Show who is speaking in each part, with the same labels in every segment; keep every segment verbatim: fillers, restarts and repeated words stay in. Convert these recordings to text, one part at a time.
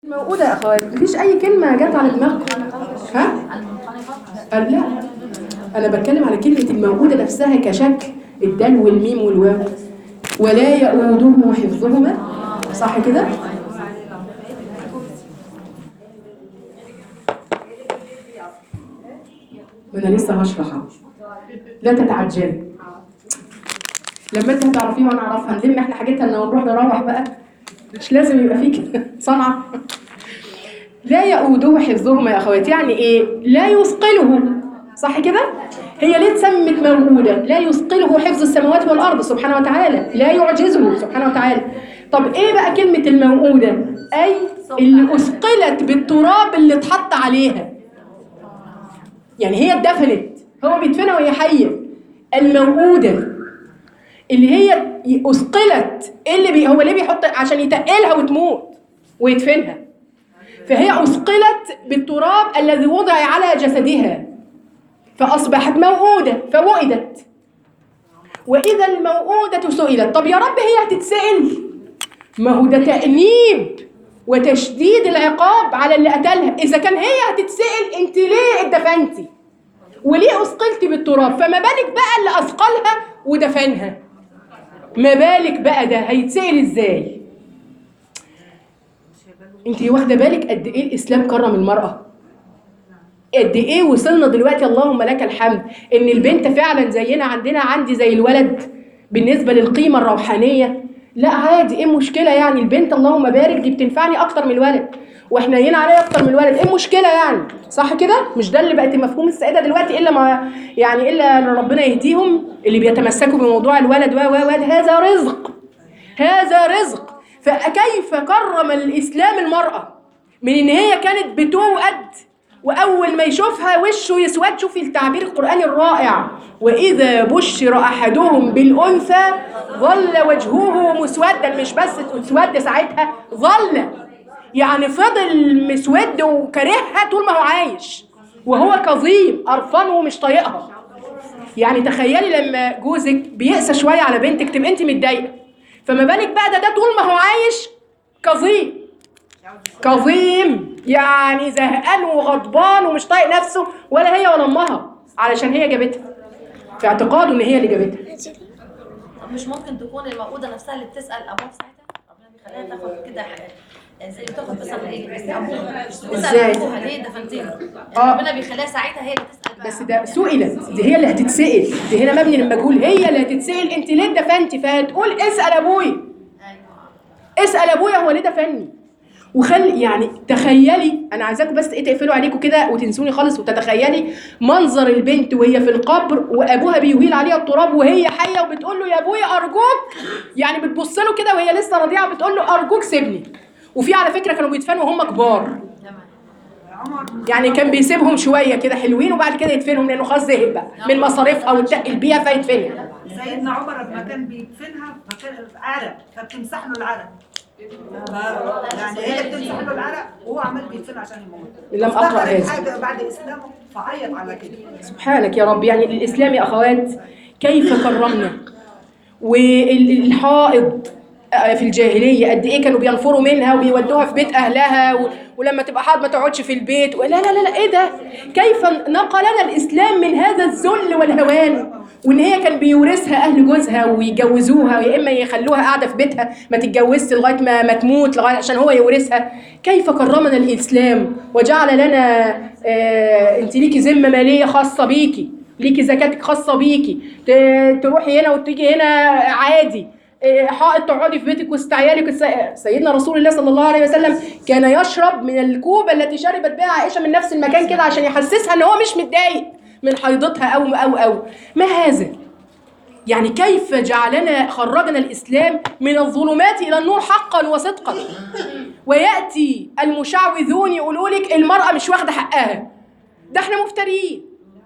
Speaker 1: موجودة يا اخوات، مفيش اي كلمة جت على دماغكم. ها؟ قال لا، انا بتكلم على كلمة الموجودة نفسها كشكل، الدال والميم والواو. ولا يؤوده حفظهما، صح كده؟ ما انا لسه هشرحها، لا تتعجلي. لما انت هتعرفيها وانا اعرفها نلم احنا حاجتنا ونروح نروح بقى، مش لازم يبقى فيك صنعة. لا يؤوده حفظهما يا اخواتي، يعني ايه؟ لا يثقله، صح كده؟ هي ليه اتسمت موجودة؟ لا يثقله حفظ السماوات والارض سبحانه وتعالى، لا يعجزه سبحانه وتعالى. طب ايه بقى كلمة الموؤودة؟ اي اللي اثقلت بالتراب اللي اتحط عليها، يعني هي اتدفنت، هو بيدفنها وهي حية. الموؤودة اللي هي اثقلت، اللي بي هو ليه بيحط؟ عشان يتقلها وتموت ويدفنها، فهي أثقلت بالتراب الذي وضع على جسدها فأصبحت موؤودة فوئدت. وإذا الموؤودة سئلت، طب يا رب هي هتتسأل؟ ما هو ده تأنيب وتشديد العقاب على اللي قتلها. إذا كان هي هتتسأل أنت ليه اتدفنتي وليه أثقلتي بالتراب، فما بالك بقى اللي أثقلها ودفنها؟ ما بالك بقى ده هيتسأل إزاي؟ انت واخده بالك قد ايه الاسلام كرم المراه؟ قد ايه وصلنا دلوقتي اللهم لك الحمد ان البنت فعلا زينا، عندنا عندي زي الولد بالنسبه للقيمه الروحانيه. لا عادي، ايه المشكله يعني؟ البنت اللهم بارك دي بتنفعني اكتر من الولد، واحنا هنا عليها اكتر من الولد، ايه المشكله يعني؟ صح كده؟ مش ده اللي بقت مفهوم السائده دلوقتي؟ الا ما يعني الا ان ربنا يهديهم اللي بيتمسكوا بموضوع الولد و و هذا رزق، هذا رزق. فكيف كرم الإسلام المرأة من إن هي كانت بتوأد وأول ما يشوفها وشه يسود؟ شوفي التعبير القرآني الرائع، وإذا بشر أحدهم بالأنثى ظل وجهه مسودا. مش بس اسود ساعتها، ظل يعني فضل مسود وكارهها طول ما هو عايش، وهو كظيم قرفان ومش طايقها. يعني تخيلي لما جوزك بيقسى شوية على بنتك تبقى انت متضايقة، فما بالك بقى ده ده طول ما هو عايش كظيم، كظيم يعني زهقان وغضبان ومش طايق نفسه، ولا هي ولا امها، علشان هي جابتها في اعتقاده ان هي اللي جابتها.
Speaker 2: طب مش ممكن تكون الموؤودة نفسها اللي بتسأل ابوها ساعتها؟ ربنا بيخليها تاخد كده زي بتاخد مثلا ايه ابوها تسأل ابوها ليه دفنتيني؟
Speaker 1: آه.
Speaker 2: ربنا بيخليها ساعتها هي اللي تسأل.
Speaker 1: بس ده سئلت، دي هي اللي هتتسأل، دي هنا مبني للمجهول، هي اللي هتتسأل انت ليه دفنتي، فهتقول اسأل ابويا، اسأل ابويا هو ليه دفني. وخلي يعني تخيلي، انا عايزاكم بس ايه تقفلوا عليكم كده وتنسوني خالص وتتخيلي منظر البنت وهي في القبر وابوها بيهيل عليها التراب وهي حيه وبتقول له يا ابويا ارجوك، يعني بتبص له كده وهي لسه رضيعه بتقول له ارجوك سيبني. وفي على فكره كانوا بيدفنوا وهم كبار، يعني كان بيسيبهم شويه كده حلوين وبعد كده يدفنهم لانه خلاص زهق بقى من مصاريفها وتقل بيها فيدفنها.
Speaker 3: سيدنا عمر لما كان بيدفنها فكان عرق فبتمسح له العرق، يعني هي بتمسح له العرق وهو عمال بيدفنها عشان يموت.
Speaker 1: لم اقرا هذا
Speaker 3: بعد اسلامه فعيط على كده.
Speaker 1: سبحانك يا رب. يعني الاسلام يا اخوات كيف كرمنا. والحائض في الجاهليه قد ايه كانوا بينفروا منها وبيودوها في بيت اهلها، و... ولما تبقى حائض ما تقعدش في البيت، لا لا لا لا ايه ده؟ كيف نقلنا الاسلام من هذا الذل والهوان، وان هي كان بيورثها اهل جوزها ويجوزوها، يا اما يخلوها قاعده في بيتها ما تتجوزش لغايه ما, ما تموت لغايه عشان هو يورثها. كيف كرمنا الاسلام وجعل لنا آه انت ليكي ذمه ماليه خاصه بيكي، ليكي زكاتك خاصه بيكي، تروحي هنا وتيجي هنا عادي، حائط تقعدي في بيتك وسط عيالك. سيدنا رسول الله صلى الله عليه وسلم كان يشرب من الكوبه التي شربت بها عائشه من نفس المكان كده عشان يحسسها ان هو مش متضايق من حيضتها او او او ما هذا. يعني كيف جعلنا خرجنا الاسلام من الظلمات الى النور حقا وصدقا. وياتي المشعوذون يقولوا لك المراه مش واخده حقها، ده احنا مفترين،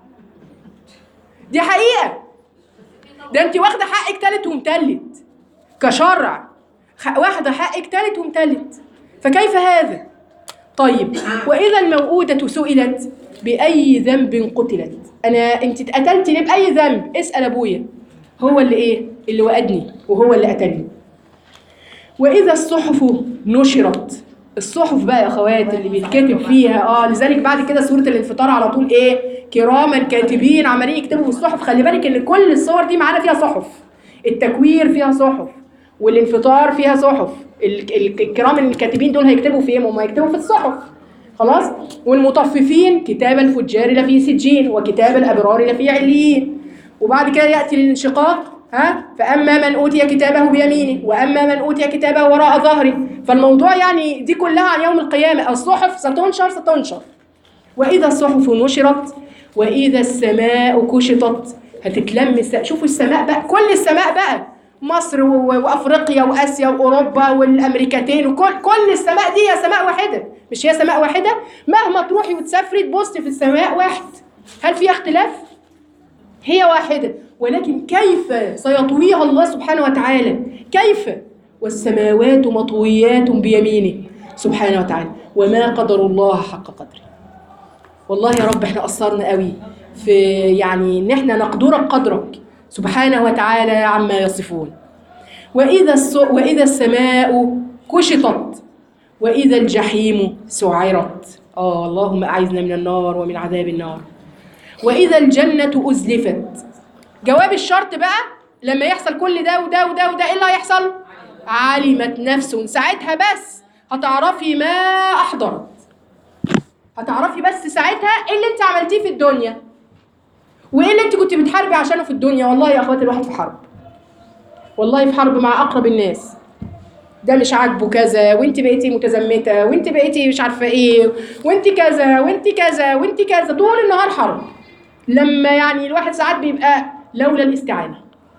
Speaker 1: دي حقيقه، ده انت واخده حقك تالت ومتلت كشرع، واخده حقك تالت ومتلت، فكيف هذا؟ طيب واذا الموءودة سئلت باي ذنب قتلت، انا انت اتقتلتي ليه باي ذنب؟ اسال ابويا، هو اللي ايه؟ اللي وأدني وهو اللي قتلني. واذا الصحف نشرت، الصحف بقى يا اخوات اللي بيتكتب فيها، اه لذلك بعد كده سوره الانفطار على طول ايه؟ كراما كاتبين عمالين يكتبوا في الصحف. خلي بالك ان كل الصور دي معانا فيها صحف، التكوير فيها صحف، والانفطار فيها صحف. الكرام الكاتبين دول هيكتبوا في ايه؟ هم هيكتبوا في الصحف. خلاص. والمطففين كتاب الفجار لفي سجين وكتاب الابرار لفي عليين. وبعد كده ياتي الانشقاق، ها؟ فاما من اوتي كتابه بيمينه واما من اوتي كتابه وراء ظهره. فالموضوع يعني دي كلها عن يوم القيامه. الصحف ستنشر ستنشر. واذا الصحف نشرت واذا السماء كشطت. هتتلم. شوفوا السماء بقى، كل السماء بقى، مصر وافريقيا واسيا واوروبا والامريكتين وكل كل السماء دي هي سماء واحده. مش هي سماء واحده؟ مهما تروحي وتسافري تبصي في السماء واحد. هل فيها اختلاف؟ هي واحده. ولكن كيف سيطويها الله سبحانه وتعالى؟ كيف؟ والسماوات مطويات بيمينه سبحانه وتعالى وما قدر الله حق قدره. والله يا رب احنا قصرنا قوي في يعني ان احنا نقدرك قدرك سبحانه وتعالى عما يصفون. وإذا وإذا السماء كشطت وإذا الجحيم سعرت. آه اللهم أعذنا من النار ومن عذاب النار. وإذا الجنة أزلفت. جواب الشرط بقى لما يحصل كل ده وده وده وده إيه اللي هيحصل؟ علمت نفس ساعتها بس هتعرفي ما أحضرت. هتعرفي بس ساعتها إيه اللي أنت عملتيه في الدنيا وايه اللي انت كنت بتحاربي عشانه في الدنيا. والله يا اخواتي الواحد في حرب، والله في حرب مع اقرب الناس. ده مش عاجبه كذا وانت بقيتي متزمته وانت بقيتي مش عارفه ايه وانت كذا وانت كذا وانت كذا، طول النهار حرب. لما يعني الواحد ساعات بيبقى لولا الاستعانه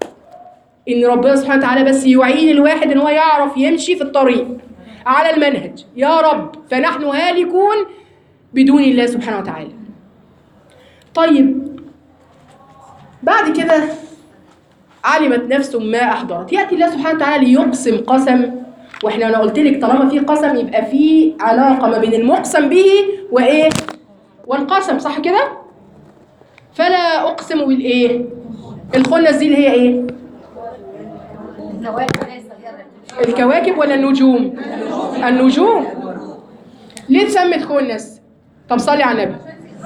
Speaker 1: ان ربنا سبحانه وتعالى بس يعين الواحد ان هو يعرف يمشي في الطريق على المنهج. يا رب فنحن هالكون بدون الله سبحانه وتعالى. طيب بعد كده علمت نفس ما احضرت. ياتي الله سبحانه وتعالى ليقسم قسم. واحنا انا قلت لك طالما في قسم يبقى في علاقه ما بين المقسم به وايه؟ والقسم، صح كده؟ فلا اقسم بالايه؟ الخنس دي اللي هي ايه؟ الكواكب ولا النجوم؟ النجوم. ليه اتسمت خنس؟ طب صلي على النبي.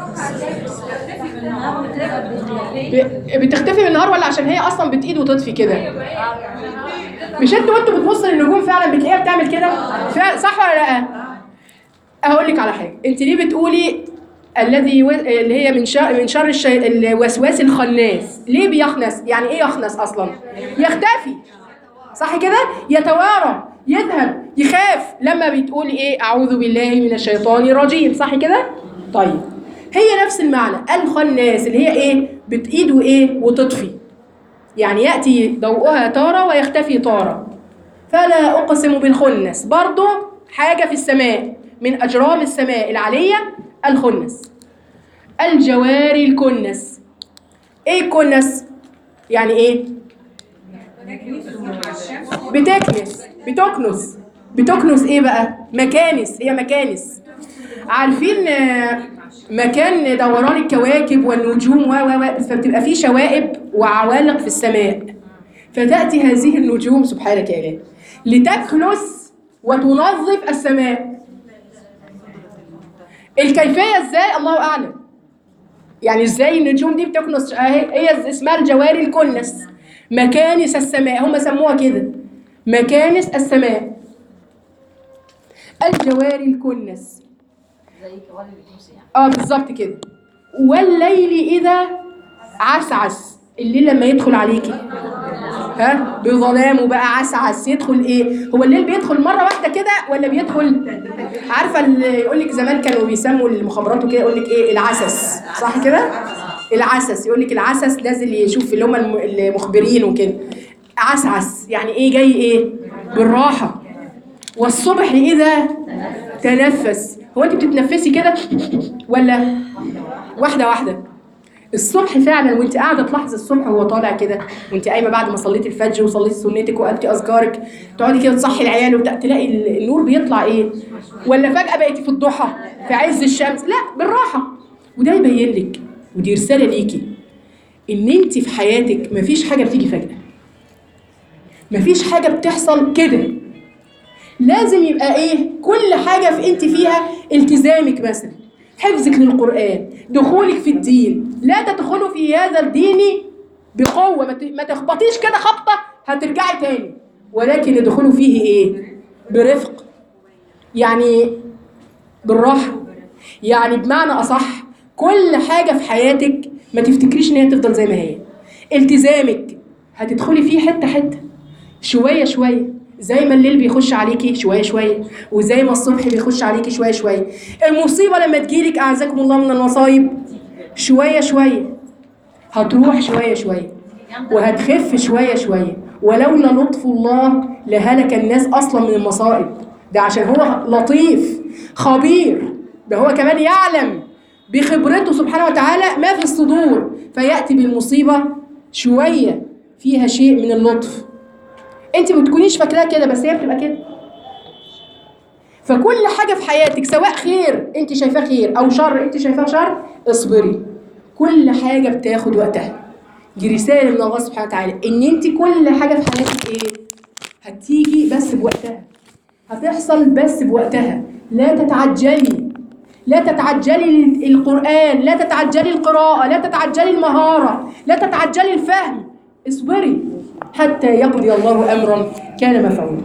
Speaker 1: بتختفي بالنهار ولا عشان هي اصلا بتقيد وتطفي كده؟ مش انتوا وانتوا بتبصوا للنجوم فعلا بتلاقيها بتعمل كده؟ صح ولا لا؟ اقول لك على حاجه. انت ليه بتقولي الذي و... اللي هي من شر من شر الشي... الوسواس الخناس؟ ليه بيخنس؟ يعني ايه يخنس اصلا؟ يختفي، صح كده؟ يتوارى، يذهب، يخاف. لما بتقولي ايه؟ اعوذ بالله من الشيطان الرجيم، صح كده؟ طيب هي نفس المعنى. الخناس اللي هي ايه؟ بتقيد وايه؟ وتطفي. يعني ياتي ضوءها تاره ويختفي تاره. فلا اقسم بالخنس، برضو حاجه في السماء من اجرام السماء العليه. الخنس. الجواري الكنس. ايه الكنس؟ يعني ايه؟ بتكنس بتكنس بتكنس ايه بقى؟ مكانس. هي مكانس. عارفين مكان دوران الكواكب والنجوم و و فبتبقى فيه شوائب وعوالق في السماء. فتأتي هذه النجوم سبحانك يا إله لتكنس وتنظف السماء. الكيفية ازاي الله أعلم. يعني ازاي النجوم دي بتكنس؟ هي اسمها الجواري الكنس، مكانس السماء. هم سموها كده مكانس السماء. الجواري الكنس
Speaker 2: زي كوالي الكرسي يعني.
Speaker 1: اه بالظبط كده. والليل اذا عسعس. الليل لما يدخل عليكي ها بظلامه بقى عسعس. يدخل ايه؟ هو الليل بيدخل مره واحده كده ولا بيدخل؟ عارفه اللي يقول لك زمان كانوا بيسموا المخابرات وكده يقول لك ايه؟ العسس، صح كده؟ العسس. يقول لك العسس نازل يشوف اللي هم المخبرين وكده. عسعس يعني ايه؟ جاي ايه؟ بالراحه. والصبح اذا تنفس. هو انت بتتنفسي كده ولا واحده واحده؟ الصبح فعلا وانت قاعده تلاحظي الصبح وهو طالع كده وانت قايمه بعد ما صليتي الفجر وصليتي سنتك وقلتي اذكارك تقعدي كده تصحي العيال وبتاع تلاقي النور بيطلع ايه؟ ولا فجاه بقيتي في الضحى في عز الشمس؟ لا، بالراحه. وده يبين لك ودي رساله ليكي ان انت في حياتك مفيش حاجه بتيجي فجاه، مفيش حاجه بتحصل كده. لازم يبقى ايه؟ كل حاجه في انت فيها التزامك، مثلا حفظك للقران، دخولك في الدين. لا تدخلوا في هذا الدين بقوه، ما تخبطيش كده خبطه هترجعي تاني، ولكن ادخلوا فيه ايه؟ برفق، يعني بالراحه، يعني بمعنى اصح كل حاجه في حياتك ما تفتكريش ان هي تفضل زي ما هي. التزامك هتدخلي فيه حته حته، شويه شويه، زي ما الليل بيخش عليكي شويه شويه، وزي ما الصبح بيخش عليكي شويه شويه. المصيبه لما تجيلك اعزكم الله من المصايب شويه شويه، هتروح شويه شويه وهتخف شويه شويه. ولولا لطف الله لهلك الناس اصلا من المصائب. ده عشان هو لطيف خبير، ده هو كمان يعلم بخبرته سبحانه وتعالى ما في الصدور، فياتي بالمصيبه شويه فيها شيء من اللطف. انت ما بتكونيش فاكراها كده، بس هي بتبقى كده. فكل حاجه في حياتك سواء خير انت شايفاه خير او شر انت شايفاه شر، اصبري. كل حاجه بتاخد وقتها. دي رساله من الله سبحانه وتعالى ان انت كل حاجه في حياتك ايه؟ هتيجي بس بوقتها، هتحصل بس بوقتها. لا تتعجلي، لا تتعجلي القرآن، لا تتعجلي القراءة، لا تتعجلي المهارة، لا تتعجلي الفهم. اصبري حتى يقضي الله أمرا كان مفعولا.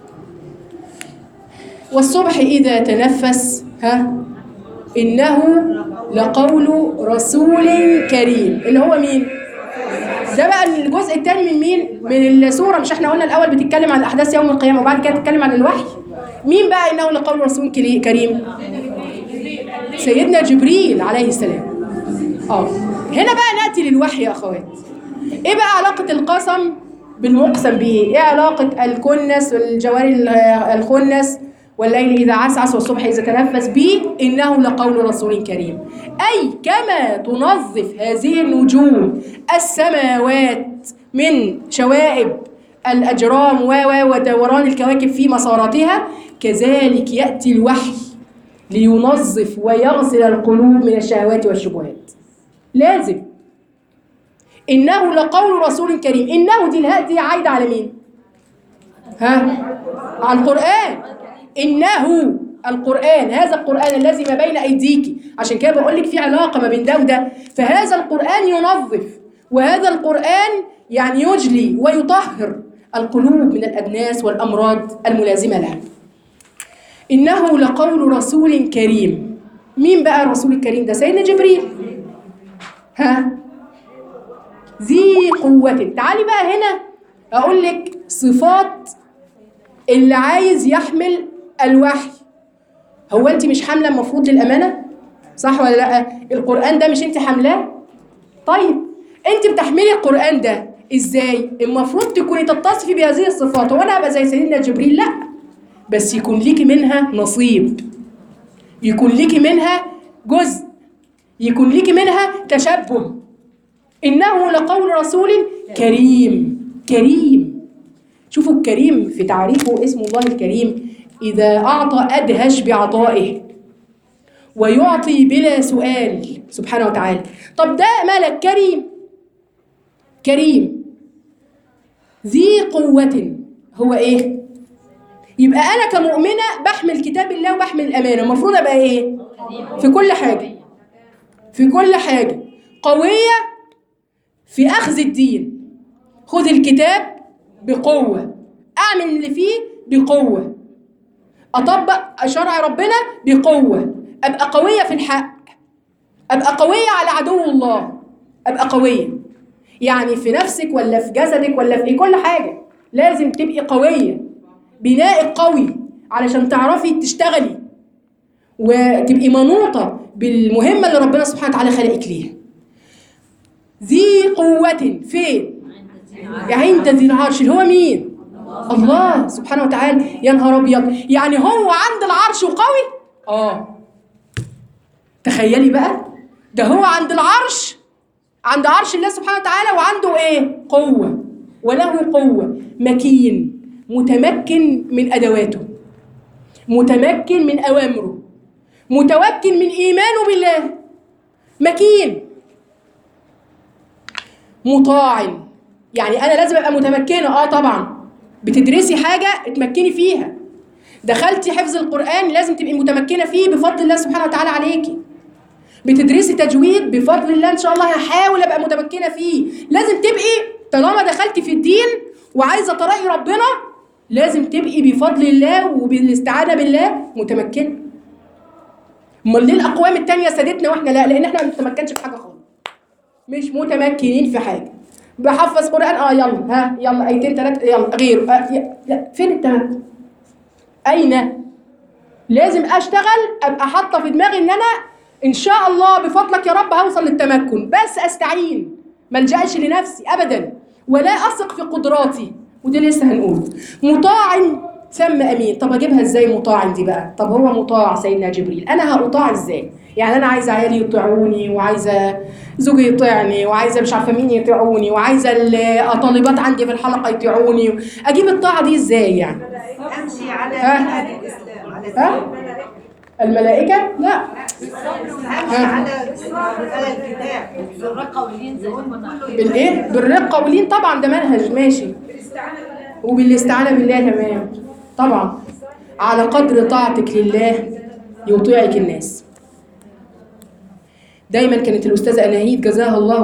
Speaker 1: والصبح إذا تنفس ها إنه لقول رسول كريم، اللي هو مين؟ ده بقى الجزء الثاني من مين؟ من السورة. مش احنا قلنا الأول بتتكلم عن أحداث يوم القيامة وبعد كده تتكلم عن الوحي؟ مين بقى إنه لقول رسول كريم؟ سيدنا جبريل عليه السلام. اه هنا بقى نأتي للوحي يا أخوات. إيه بقى علاقة القسم بالمقسم به؟ إيه علاقة الكنس والجوار الخنس والليل إذا عسعس والصبح إذا تنفس به إنه لقول رسول كريم؟ أي كما تنظف هذه النجوم السماوات من شوائب الأجرام ودوران الكواكب في مساراتها، كذلك يأتي الوحي لينظف ويغسل القلوب من الشهوات والشبهات. لازم. إنه لقول رسول كريم. إنه دي الهاء دي عايدة على مين؟ ها؟ على القرآن. إنه القرآن، هذا القرآن الذي ما بين أيديك. عشان كده بقول لك في علاقة ما بين ده وده. فهذا القرآن ينظف، وهذا القرآن يعني يجلي ويطهر القلوب من الأدناس والأمراض الملازمة لها. إنه لقول رسول كريم. مين بقى الرسول الكريم ده؟ سيدنا جبريل. ها؟ ذي قوة. تعالي بقى هنا أقول لك صفات اللي عايز يحمل الوحي. هو أنت مش حاملة المفروض للأمانة؟ صح ولا لأ؟ القرآن ده مش أنت حاملاه؟ طيب أنت بتحملي القرآن ده إزاي؟ المفروض تكوني تتصفي بهذه الصفات. هو أنا هبقى زي سيدنا جبريل؟ لأ، بس يكون ليكي منها نصيب، يكون ليكي منها جزء، يكون ليكي منها تشبه. إنه لقول رسول كريم. كريم، شوفوا الكريم في تعريفه اسم الله الكريم. إذا أعطى أدهش بعطائه ويعطي بلا سؤال سبحانه وتعالى. طب ده ملك كريم. كريم ذي قوة هو إيه؟ يبقى أنا كمؤمنة بحمل كتاب الله وبحمل الأمانة، المفروض أبقى إيه؟ في كل حاجة، في كل حاجة قوية في أخذ الدين. خذ الكتاب بقوة، أعمل اللي فيه بقوة، أطبق شرع ربنا بقوة، أبقى قوية في الحق، أبقى قوية على عدو الله، أبقى قوية يعني في نفسك ولا في جسدك ولا في كل حاجة. لازم تبقي قوية، بناء قوي علشان تعرفي تشتغلي وتبقي منوطة بالمهمة اللي ربنا سبحانه وتعالى خلقك ليها. ذي قوة فين؟ عند ذي العرش، اللي هو مين؟ الله سبحانه وتعالى. يا نهار أبيض، يعني هو عند العرش وقوي؟ آه تخيلي بقى، ده هو عند العرش، عند عرش الله سبحانه وتعالى، وعنده إيه؟ قوة، وله قوة، مكين، متمكن من أدواته، متمكن من أوامره، متمكن من إيمانه بالله، مكين، مطاع. يعني أنا لازم أبقى متمكنة. آه طبعا بتدرسي حاجة اتمكني فيها، دخلتي حفظ القرآن لازم تبقي متمكنة فيه بفضل الله سبحانه وتعالى عليكي. بتدرسي تجويد بفضل الله إن شاء الله هحاول أبقى متمكنة فيه. لازم تبقي طالما دخلتي في الدين وعايزة تراقي ربنا لازم تبقي بفضل الله وبالاستعانة بالله متمكنة. امال ليه الأقوام التانية سادتنا واحنا لا؟ لأن احنا ما بنتمكنش في حاجة خالص. مش متمكنين في حاجة. بحفظ قرآن اه يلا ها يلا ايتين ثلاثة يلا غيره آه ي... لا فين التمكن؟ أين؟ لازم أشتغل أبقى حاطة في دماغي إن أنا إن شاء الله بفضلك يا رب هوصل للتمكن، بس أستعين ما الجأش لنفسي أبدا ولا أثق في قدراتي. ودي لسه هنقول مطاع ثم أمين. طب أجيبها إزاي مطاع دي بقى؟ طب هو مطاع سيدنا جبريل، أنا هأطاع إزاي؟ يعني أنا عايزة عيالي يطيعوني وعايزة زوجي يطيعني وعايزة مش عارفة مين يطيعوني وعايزة الطالبات عندي في الحلقة يطيعوني. أجيب الطاعة دي إزاي يعني؟
Speaker 3: امشي على
Speaker 1: ها؟
Speaker 3: منهج الاسلام على
Speaker 1: ها؟ الملائكة؟ لا.
Speaker 3: امشي على على الكتاب
Speaker 2: الرقة واللين زي ما
Speaker 1: بالإيه؟ بالرقة واللين طبعا ده منهج ماشي. وبالاستعانة بالله تمام. طبعا على قدر طاعتك لله يطيعك الناس. دايما كانت الأستاذة أناهيد جزاها الله